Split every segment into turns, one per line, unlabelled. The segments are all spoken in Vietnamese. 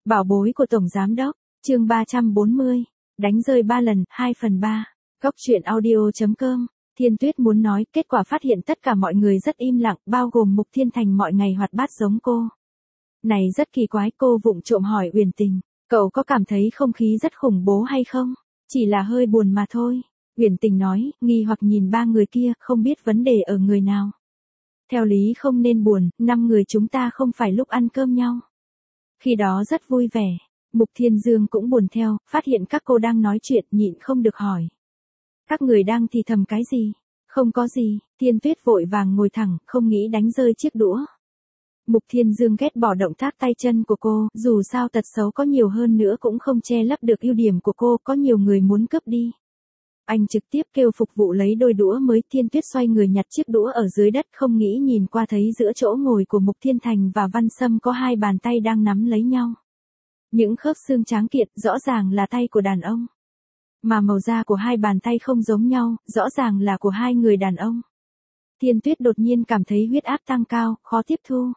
Bảo bối của Tổng Giám Đốc, chương 340, đánh rơi 3 lần, 2/3. Góc truyện audio.com, Thiên Tuyết muốn nói, kết quả phát hiện tất cả mọi người rất im lặng, bao gồm Mục Thiên Thành mọi ngày hoạt bát giống cô. Này rất kỳ quái, cô vụng trộm hỏi Uyển Tình, cậu có cảm thấy không khí rất khủng bố hay không? Chỉ là hơi buồn mà thôi. Uyển Tình nói, nghi hoặc nhìn ba người kia, không biết vấn đề ở người nào. Theo lý không nên buồn, 5 người chúng ta không phải lúc ăn cơm nhau. Khi đó rất vui vẻ, Mục Thiên Dương cũng buồn theo, phát hiện các cô đang nói chuyện nhịn không được hỏi. Các người đang thì thầm cái gì? Không có gì, Thiên Tuyết vội vàng ngồi thẳng, không nghĩ đánh rơi chiếc đũa. Mục Thiên Dương ghét bỏ động tác tay chân của cô, dù sao tật xấu có nhiều hơn nữa cũng không che lấp được ưu điểm của cô, có nhiều người muốn cướp đi. Anh trực tiếp kêu phục vụ lấy đôi đũa mới. Thiên Tuyết xoay người nhặt chiếc đũa ở dưới đất, không nghĩ nhìn qua thấy giữa chỗ ngồi của Mục Thiên Thành và Văn Sâm có hai bàn tay đang nắm lấy nhau. Những khớp xương tráng kiện, rõ ràng là tay của đàn ông. Mà màu da của hai bàn tay không giống nhau, rõ ràng là của hai người đàn ông. Thiên Tuyết đột nhiên cảm thấy huyết áp tăng cao, khó tiếp thu.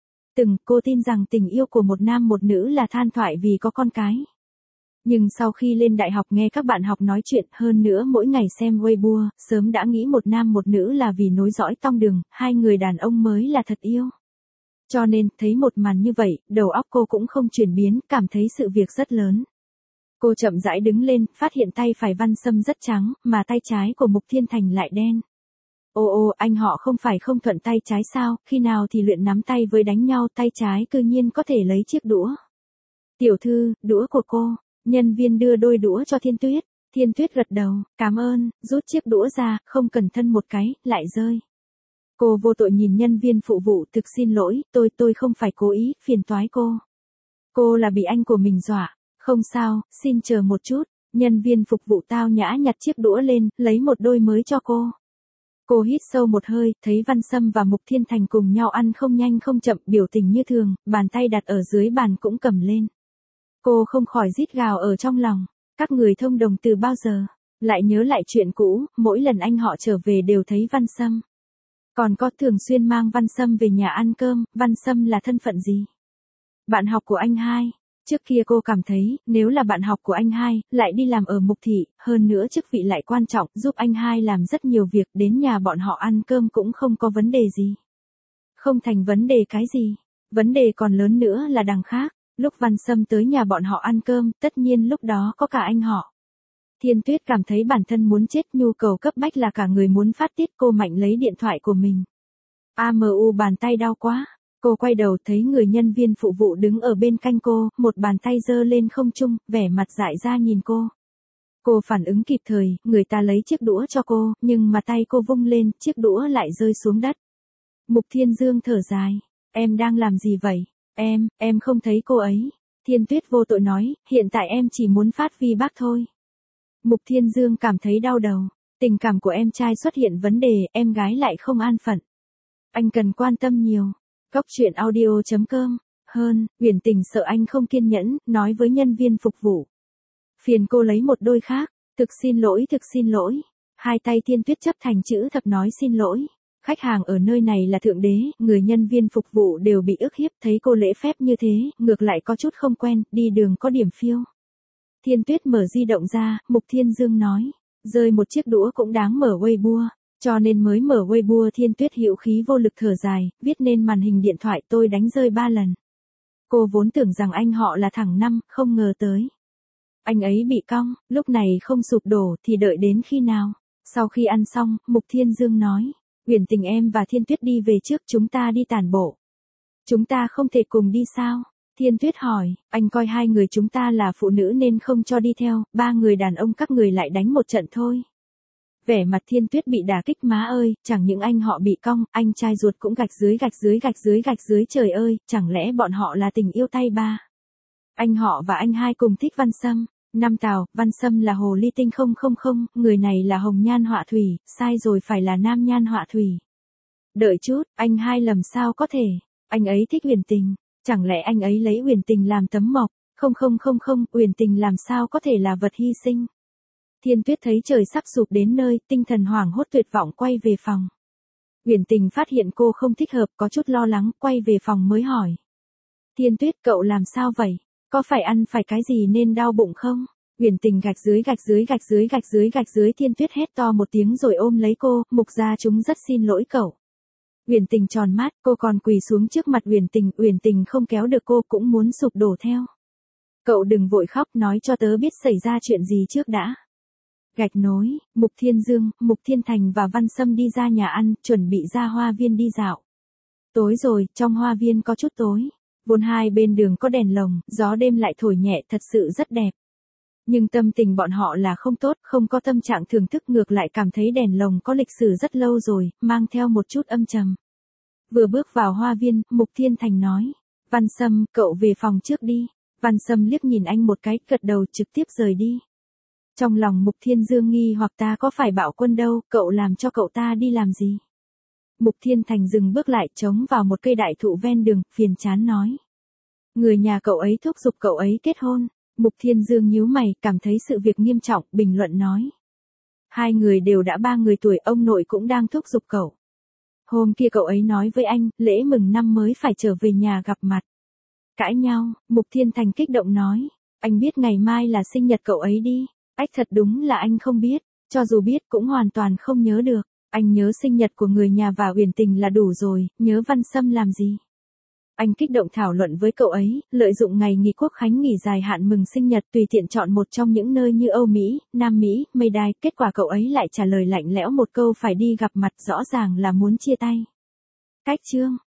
Cô tin rằng tình yêu của một nam một nữ là than thoại vì có con cái. Nhưng sau khi lên đại học nghe các bạn học nói chuyện, hơn nữa mỗi ngày xem Weibo, sớm đã nghĩ một nam một nữ là vì nối dõi tông đường, hai người đàn ông mới là thật yêu. Cho nên, thấy một màn như vậy, đầu óc cô cũng không chuyển biến, cảm thấy sự việc rất lớn. Cô chậm rãi đứng lên, phát hiện tay phải Văn Sâm rất trắng, mà tay trái của Mục Thiên Thành lại đen. Ô, anh họ không phải không thuận tay trái sao, khi nào thì luyện nắm tay với đánh nhau, tay trái cư nhiên có thể lấy chiếc đũa. Tiểu thư, đũa của cô. Nhân viên đưa đôi đũa cho Thiên Tuyết. Thiên Tuyết gật đầu, cảm ơn, rút chiếc đũa ra, không cẩn thận một cái, lại rơi. Cô vô tội nhìn nhân viên phụ vụ, thực xin lỗi, tôi không phải cố ý, phiền toái cô. Cô là bị anh của mình dọa. Không sao, xin chờ một chút. Nhân viên phục vụ tao nhã nhặt chiếc đũa lên, lấy một đôi mới cho cô. Cô hít sâu một hơi, thấy Văn Sâm và Mục Thiên Thành cùng nhau ăn không nhanh không chậm, biểu tình như thường, bàn tay đặt ở dưới bàn cũng cầm lên. Cô không khỏi rít gào ở trong lòng, các người thông đồng từ bao giờ? Lại nhớ lại chuyện cũ, mỗi lần anh họ trở về đều thấy Văn Sâm. Còn có thường xuyên mang Văn Sâm về nhà ăn cơm, Văn Sâm là thân phận gì? Bạn học của anh hai. Trước kia cô cảm thấy, nếu là bạn học của anh hai, lại đi làm ở Mục Thị, hơn nữa chức vị lại quan trọng, giúp anh hai làm rất nhiều việc, đến nhà bọn họ ăn cơm cũng không có vấn đề gì. Không thành vấn đề cái gì, vấn đề còn lớn nữa là đằng khác, lúc Văn Sâm tới nhà bọn họ ăn cơm, tất nhiên lúc đó có cả anh họ. Thiên Tuyết cảm thấy bản thân muốn chết, nhu cầu cấp bách là cả người muốn phát tiết, cô mạnh lấy điện thoại của mình. Bàn tay đau quá. Cô quay đầu thấy người nhân viên phụ vụ đứng ở bên cạnh cô, một bàn tay giơ lên không trung, vẻ mặt dại ra nhìn cô. Cô phản ứng kịp thời, người ta lấy chiếc đũa cho cô, nhưng mà tay cô vung lên, chiếc đũa lại rơi xuống đất. Mục Thiên Dương thở dài, em đang làm gì vậy? Em không thấy cô ấy. Thiên Tuyết vô tội nói, hiện tại em chỉ muốn phát vi bác thôi. Mục Thiên Dương cảm thấy đau đầu, tình cảm của em trai xuất hiện vấn đề, em gái lại không an phận. Anh cần quan tâm nhiều. Góc truyện audio.com, Uyển Tình sợ anh không kiên nhẫn, nói với nhân viên phục vụ. Phiền cô lấy một đôi khác, thực xin lỗi. Hai tay Thiên Tuyết chấp thành chữ thập nói xin lỗi. Khách hàng ở nơi này là thượng đế, người nhân viên phục vụ đều bị ức hiếp, thấy cô lễ phép như thế, ngược lại có chút không quen, đi đường có điểm phiêu. Thiên Tuyết mở di động ra, Mục Thiên Dương nói, rơi một chiếc đũa cũng đáng mở Weibo. Cho nên mới mở Weibo. Thiên Tuyết hữu khí vô lực thở dài, viết nên màn hình điện thoại tôi đánh rơi 3 lần. Cô vốn tưởng rằng anh họ là thẳng năm, không ngờ tới. Anh ấy bị cong, lúc này không sụp đổ thì đợi đến khi nào? Sau khi ăn xong, Mục Thiên Dương nói, Uyển Tình em và Thiên Tuyết đi về trước, chúng ta đi tản bộ. Chúng ta không thể cùng đi sao? Thiên Tuyết hỏi, anh coi hai người chúng ta là phụ nữ nên không cho đi theo, 3 người đàn ông các người lại đánh một trận thôi. Vẻ mặt Thiên Tuyết bị đả kích, má ơi, chẳng những anh họ bị cong, anh trai ruột cũng gạch dưới, trời ơi, chẳng lẽ bọn họ là tình yêu tay ba? Anh họ và anh hai cùng thích Văn Sâm. Nam Tào, Văn Sâm là hồ ly tinh 000, người này là hồng nhan họa thủy, sai rồi, phải là nam nhan họa thủy. Đợi chút, anh hai lầm sao có thể, anh ấy thích Uyển Tình, chẳng lẽ anh ấy lấy Uyển Tình làm tấm mộc? Không, Uyển Tình làm sao có thể là vật hy sinh? Thiên Tuyết thấy trời sắp sụp đến nơi, tinh thần hoảng hốt tuyệt vọng quay về phòng. Uyển Tình phát hiện cô không thích hợp, có chút lo lắng, quay về phòng mới hỏi. Thiên Tuyết, cậu làm sao vậy? Có phải ăn phải cái gì nên đau bụng không? Uyển Tình gạch dưới gạch dưới gạch dưới gạch dưới gạch dưới. Thiên Tuyết hét to một tiếng rồi ôm lấy cô, Mục gia chúng rất xin lỗi cậu. Uyển Tình tròn mắt, cô còn quỳ xuống trước mặt Uyển Tình không kéo được cô cũng muốn sụp đổ theo. Cậu đừng vội khóc, nói cho tớ biết xảy ra chuyện gì trước đã. Gạch nối, Mục Thiên Dương, Mục Thiên Thành và Văn Sâm đi ra nhà ăn, chuẩn bị ra hoa viên đi dạo. Tối rồi, trong hoa viên có chút tối. Vốn hai bên đường có đèn lồng, gió đêm lại thổi nhẹ, thật sự rất đẹp. Nhưng tâm tình bọn họ là không tốt, không có tâm trạng thưởng thức, ngược lại cảm thấy đèn lồng có lịch sử rất lâu rồi, mang theo một chút âm trầm. Vừa bước vào hoa viên, Mục Thiên Thành nói. Văn Sâm, cậu về phòng trước đi. Văn Sâm liếc nhìn anh một cái, gật đầu trực tiếp rời đi. Trong lòng Mục Thiên Dương nghi hoặc ta có phải bạo quân đâu, cậu làm cho cậu ta đi làm gì? Mục Thiên Thành dừng bước lại, chống vào một cây đại thụ ven đường, phiền chán nói. Người nhà cậu ấy thúc giục cậu ấy kết hôn. Mục Thiên Dương nhíu mày, cảm thấy sự việc nghiêm trọng, bình luận nói. Hai người đều đã 30 tuổi, ông nội cũng đang thúc giục cậu. Hôm kia cậu ấy nói với anh, lễ mừng năm mới phải trở về nhà gặp mặt. Cãi nhau, Mục Thiên Thành kích động nói. Anh biết ngày mai là sinh nhật cậu ấy đi. Ách, thật đúng là anh không biết, cho dù biết cũng hoàn toàn không nhớ được. Anh nhớ sinh nhật của người nhà và Uyển Tình là đủ rồi, nhớ Văn Sâm làm gì? Anh kích động thảo luận với cậu ấy, lợi dụng ngày nghỉ quốc khánh nghỉ dài hạn mừng sinh nhật tùy tiện chọn một trong những nơi như Âu Mỹ, Nam Mỹ, Mây Đai, kết quả cậu ấy lại trả lời lạnh lẽo một câu phải đi gặp mặt, rõ ràng là muốn chia tay. Cách chương